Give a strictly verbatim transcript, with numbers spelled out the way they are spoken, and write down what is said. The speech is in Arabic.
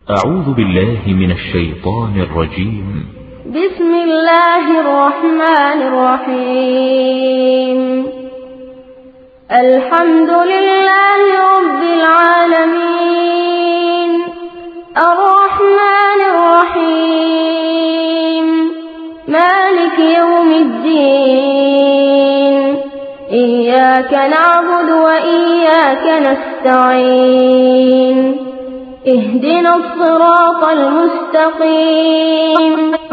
أعوذ بالله من الشيطان الرجيم. بسم الله الرحمن الرحيم. الحمد لله رب العالمين، الرحمن الرحيم، مالك يوم الدين، إياك نعبد وإياك نستعين، اهدنا الصراط المستقيم.